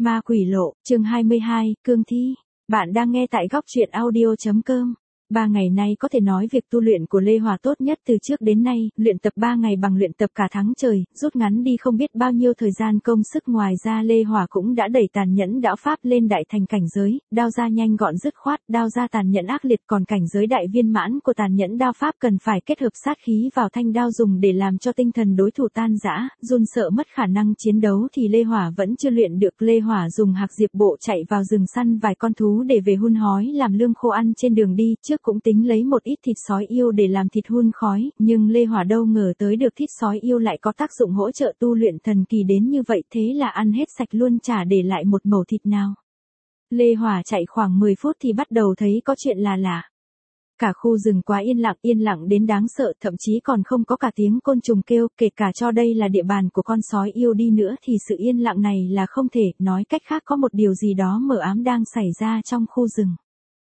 Ma quỷ lộ, chương 22, cương thi. Bạn đang nghe tại góc truyện audio.com. 3 ngày nay có thể nói việc tu luyện của Lê Hòa tốt nhất từ trước đến nay, luyện tập 3 ngày bằng luyện tập cả tháng trời, rút ngắn đi không biết bao nhiêu thời gian công sức. Ngoài ra Lê Hòa cũng đã đẩy tàn nhẫn đạo pháp lên đại thành cảnh giới, đao ra nhanh gọn dứt khoát, đao ra tàn nhẫn ác liệt, còn cảnh giới đại viên mãn của tàn nhẫn đao pháp cần phải kết hợp sát khí vào thanh đao dùng để làm cho tinh thần đối thủ tan rã, run sợ mất khả năng chiến đấu thì Lê Hòa vẫn chưa luyện được. Lê Hòa dùng hạc diệp bộ chạy vào rừng săn vài con thú để về hun hói làm lương khô ăn trên đường đi, trước cũng tính lấy một ít thịt sói yêu để làm thịt hun khói, nhưng Lê Hòa đâu ngờ tới được thịt sói yêu lại có tác dụng hỗ trợ tu luyện thần kỳ đến như vậy, thế là ăn hết sạch luôn chả để lại một mẩu thịt nào. Lê Hòa chạy khoảng 10 phút thì bắt đầu thấy có chuyện là lạ. Cả khu rừng quá yên lặng đến đáng sợ, thậm chí còn không có cả tiếng côn trùng kêu, kể cả cho đây là địa bàn của con sói yêu đi nữa thì sự yên lặng này là không thể, nói cách khác có một điều gì đó mờ ám đang xảy ra trong khu rừng.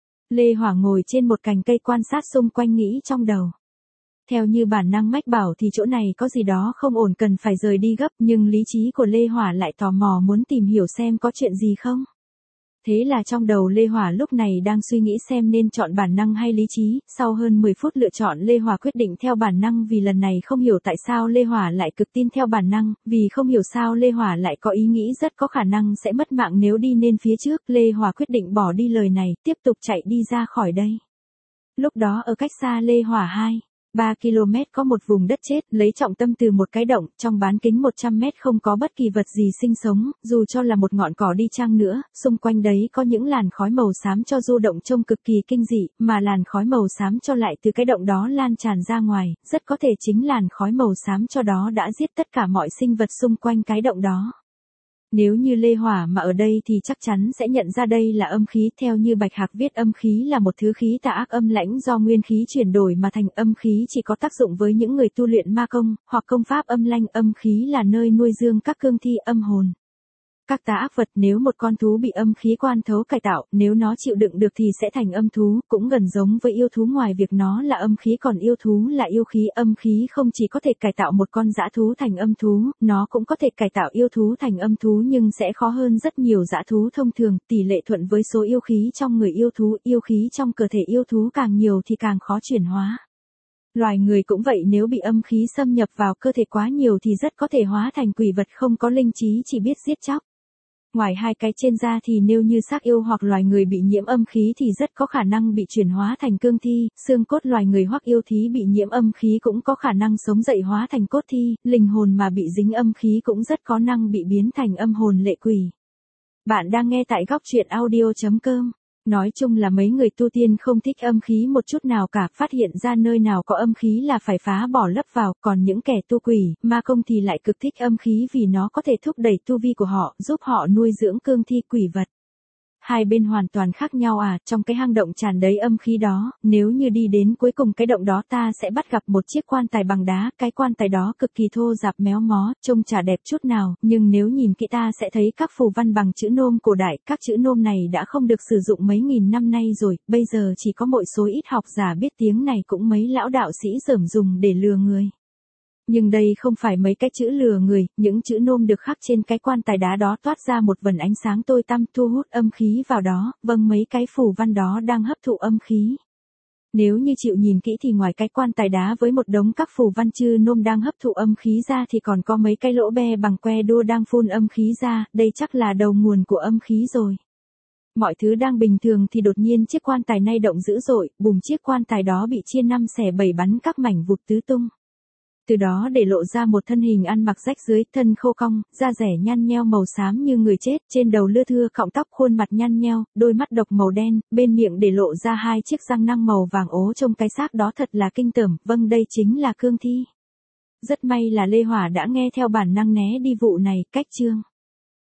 Lê Hòa ngồi trên một cành cây quan sát xung quanh nghĩ trong đầu. Theo như bản năng mách bảo thì chỗ này có gì đó không ổn cần phải rời đi gấp, nhưng lý trí của Lê Hòa lại tò mò muốn tìm hiểu xem có chuyện gì không. Thế là trong đầu Lê Hòa lúc này đang suy nghĩ xem nên chọn bản năng hay lý trí, sau hơn 10 phút lựa chọn Lê Hòa quyết định theo bản năng vì lần này không hiểu tại sao Lê Hòa lại cực tin theo bản năng, vì không hiểu sao Lê Hòa lại có ý nghĩ rất có khả năng sẽ mất mạng nếu đi nên phía trước. Lê Hòa quyết định bỏ đi lời này, tiếp tục chạy đi ra khỏi đây. Lúc đó ở cách xa Lê Hòa 2-3 km có một vùng đất chết, lấy trọng tâm từ một cái động, trong bán kính 100 mét không có bất kỳ vật gì sinh sống, dù cho là một ngọn cỏ đi chăng nữa, xung quanh đấy có những làn khói màu xám cho du động trông cực kỳ kinh dị, mà làn khói màu xám cho lại từ cái động đó lan tràn ra ngoài, rất có thể chính làn khói màu xám cho đó đã giết tất cả mọi sinh vật xung quanh cái động đó. Nếu như Lê Hòa mà ở đây thì chắc chắn sẽ nhận ra đây là âm khí, theo như Bạch Hạc viết âm khí là một thứ khí tà ác âm lãnh do nguyên khí chuyển đổi mà thành. Âm khí chỉ có tác dụng với những người tu luyện ma công, hoặc công pháp âm lanh. Âm khí là nơi nuôi dưỡng các cương thi âm hồn. Các tà ác vật, nếu một con thú bị âm khí quan thấu cải tạo, nếu nó chịu đựng được thì sẽ thành âm thú, cũng gần giống với yêu thú, ngoài việc nó là âm khí còn yêu thú là yêu khí. Âm khí không chỉ có thể cải tạo một con dã thú thành âm thú, nó cũng có thể cải tạo yêu thú thành âm thú nhưng sẽ khó hơn rất nhiều dã thú thông thường, tỷ lệ thuận với số yêu khí trong người yêu thú. Yêu khí trong cơ thể yêu thú càng nhiều thì càng khó chuyển hóa. Loài người cũng vậy, nếu bị âm khí xâm nhập vào cơ thể quá nhiều thì rất có thể hóa thành quỷ vật không có linh trí, chỉ biết giết chóc. Ngoài hai cái trên ra thì nếu như xác yêu hoặc loài người bị nhiễm âm khí thì rất có khả năng bị chuyển hóa thành cương thi, xương cốt loài người hoặc yêu thí bị nhiễm âm khí cũng có khả năng sống dậy hóa thành cốt thi, linh hồn mà bị dính âm khí cũng rất có năng bị biến thành âm hồn lệ quỷ. Bạn đang nghe tại góc truyện audio.com. Nói chung là mấy người tu tiên không thích âm khí một chút nào cả, phát hiện ra nơi nào có âm khí là phải phá bỏ lấp vào, còn những kẻ tu quỷ, ma công thì lại cực thích âm khí vì nó có thể thúc đẩy tu vi của họ, giúp họ nuôi dưỡng cương thi quỷ vật. Hai bên hoàn toàn khác nhau trong cái hang động tràn đầy âm khí đó, nếu như đi đến cuối cùng cái động đó ta sẽ bắt gặp một chiếc quan tài bằng đá, cái quan tài đó cực kỳ thô rạp méo mó, trông chả đẹp chút nào, nhưng nếu nhìn kỹ ta sẽ thấy các phù văn bằng chữ nôm cổ đại, các chữ nôm này đã không được sử dụng mấy nghìn năm nay rồi, bây giờ chỉ có mỗi số ít học giả biết tiếng này, cũng mấy lão đạo sĩ dởm dùng để lừa người. Nhưng đây không phải mấy cái chữ lừa người, những chữ nôm được khắc trên cái quan tài đá đó toát ra một vầng ánh sáng tối tăm thu hút âm khí vào đó, mấy cái phù văn đó đang hấp thụ âm khí. Nếu như chịu nhìn kỹ thì ngoài cái quan tài đá với một đống các phù văn chữ nôm đang hấp thụ âm khí ra thì còn có mấy cái lỗ be bằng que đua đang phun âm khí ra, đây chắc là đầu nguồn của âm khí rồi. Mọi thứ đang bình thường thì đột nhiên chiếc quan tài nay động dữ dội, bùm, chiếc quan tài đó bị chia 5 xẻ 7 bắn các mảnh vụt tứ tung. Từ đó để lộ ra một thân hình ăn mặc rách dưới, thân khô cong, da rẻ nhăn nheo màu xám như người chết, trên đầu lưa thưa cọng tóc, khuôn mặt nhăn nheo, đôi mắt độc màu đen, bên miệng để lộ ra 2 chiếc răng nanh màu vàng ố, trông cái xác đó thật là kinh tởm. Đây chính là cương thi. Rất may là Lê Hòa đã nghe theo bản năng né đi vụ này. Cách chương